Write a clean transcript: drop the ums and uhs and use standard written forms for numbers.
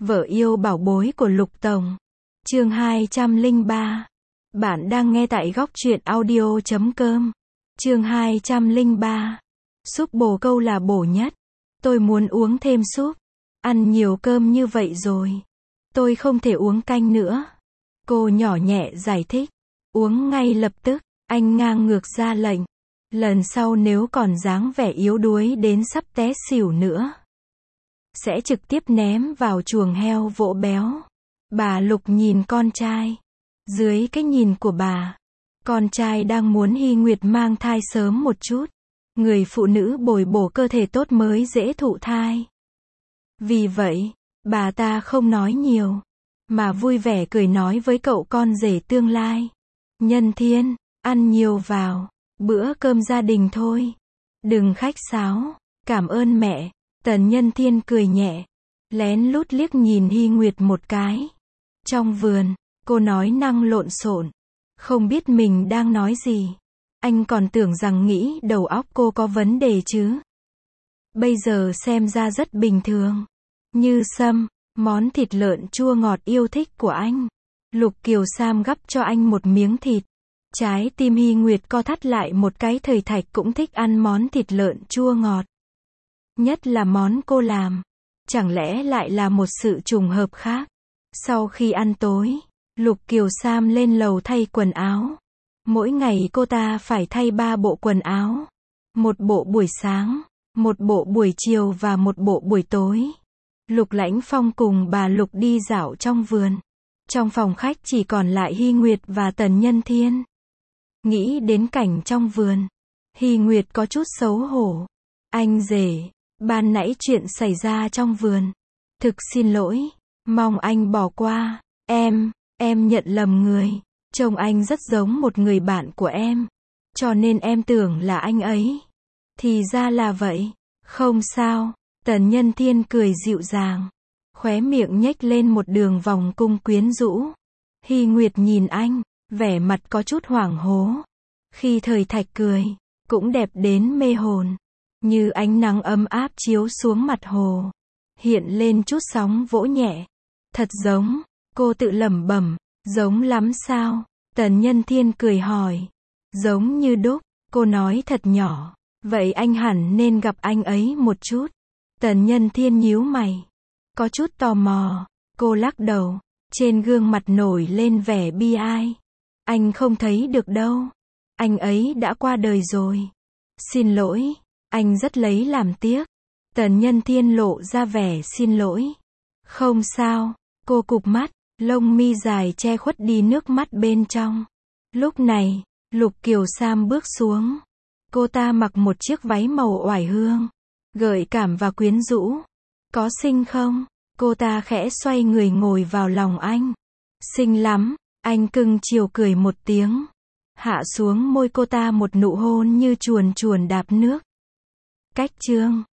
Vợ yêu bảo bối của Lục Tổng. Chương 203. Bạn đang nghe tại góc truyện audio.com. Chương 203. Súp bồ câu là bổ nhất. Tôi muốn uống thêm súp. Ăn nhiều cơm như vậy rồi. Tôi không thể uống canh nữa. Cô nhỏ nhẹ giải thích. Uống ngay lập tức. Anh ngang ngược ra lệnh. Lần sau nếu còn dáng vẻ yếu đuối đến sắp té xỉu nữa, sẽ trực tiếp ném vào chuồng heo vỗ béo. Bà Lục nhìn con trai. Dưới cái nhìn của bà, con trai đang muốn Hy Nguyệt mang thai sớm một chút. Người phụ nữ bồi bổ cơ thể tốt mới dễ thụ thai. Vì vậy, bà ta không nói nhiều, mà vui vẻ cười nói với cậu con rể tương lai. Nhân Thiên, ăn nhiều vào, bữa cơm gia đình thôi. Đừng khách sáo, cảm ơn mẹ. Tần Nhân Thiên cười nhẹ, lén lút liếc nhìn Hy Nguyệt một cái. Trong vườn, cô nói năng lộn xộn, không biết mình đang nói gì. Anh còn tưởng rằng nghĩ đầu óc cô có vấn đề chứ. Bây giờ xem ra rất bình thường. Như sâm, món thịt lợn chua ngọt yêu thích của anh. Lục Kiều Sam gắp cho anh một miếng thịt. Trái tim Hy Nguyệt co thắt lại một cái, Thời Thạch cũng thích ăn món thịt lợn chua ngọt. Nhất là món cô làm. Chẳng lẽ lại là một sự trùng hợp khác? Sau khi ăn tối, Lục Kiều Sam lên lầu thay quần áo. Mỗi ngày cô ta phải thay 3 bộ quần áo. Một bộ buổi sáng, một bộ buổi chiều và một bộ buổi tối. Lục Lãnh Phong cùng bà Lục đi dạo trong vườn. Trong phòng khách chỉ còn lại Hy Nguyệt và Tần Nhân Thiên. Nghĩ đến cảnh trong vườn, Hy Nguyệt có chút xấu hổ. Anh rể, ban nãy chuyện xảy ra trong vườn. Thực xin lỗi, mong anh bỏ qua. Em nhận lầm người. Trông anh rất giống một người bạn của em, cho nên em tưởng là anh ấy. Thì ra là vậy. Không sao. Tần Nhân Thiên cười dịu dàng, khóe miệng nhếch lên một đường vòng cung quyến rũ. Hy Nguyệt nhìn anh, vẻ mặt có chút hoảng hố. Khi Thời Thạch cười, cũng đẹp đến mê hồn. Như ánh nắng ấm áp chiếu xuống mặt hồ, hiện lên chút sóng vỗ nhẹ. Thật giống, cô tự lẩm bẩm. Giống lắm sao? Tần Nhân Thiên cười hỏi. Giống như đúc, cô nói thật nhỏ. Vậy anh hẳn nên gặp anh ấy một chút. Tần Nhân Thiên nhíu mày, có chút tò mò. Cô lắc đầu, trên gương mặt nổi lên vẻ bi ai. Anh không thấy được đâu. Anh ấy đã qua đời rồi. Xin lỗi, anh rất lấy làm tiếc. Tần Nhân Thiên lộ ra vẻ xin lỗi. Không sao. Cô cụp mắt, lông mi dài che khuất đi nước mắt bên trong. Lúc này, Lục Kiều Sam bước xuống. Cô ta mặc một chiếc váy màu oải hương, gợi cảm và quyến rũ. Có xinh không? Cô ta khẽ xoay người ngồi vào lòng anh. Xinh lắm. Anh cưng chiều cười một tiếng, hạ xuống môi cô ta một nụ hôn như chuồn chuồn đạp nước. Cách chương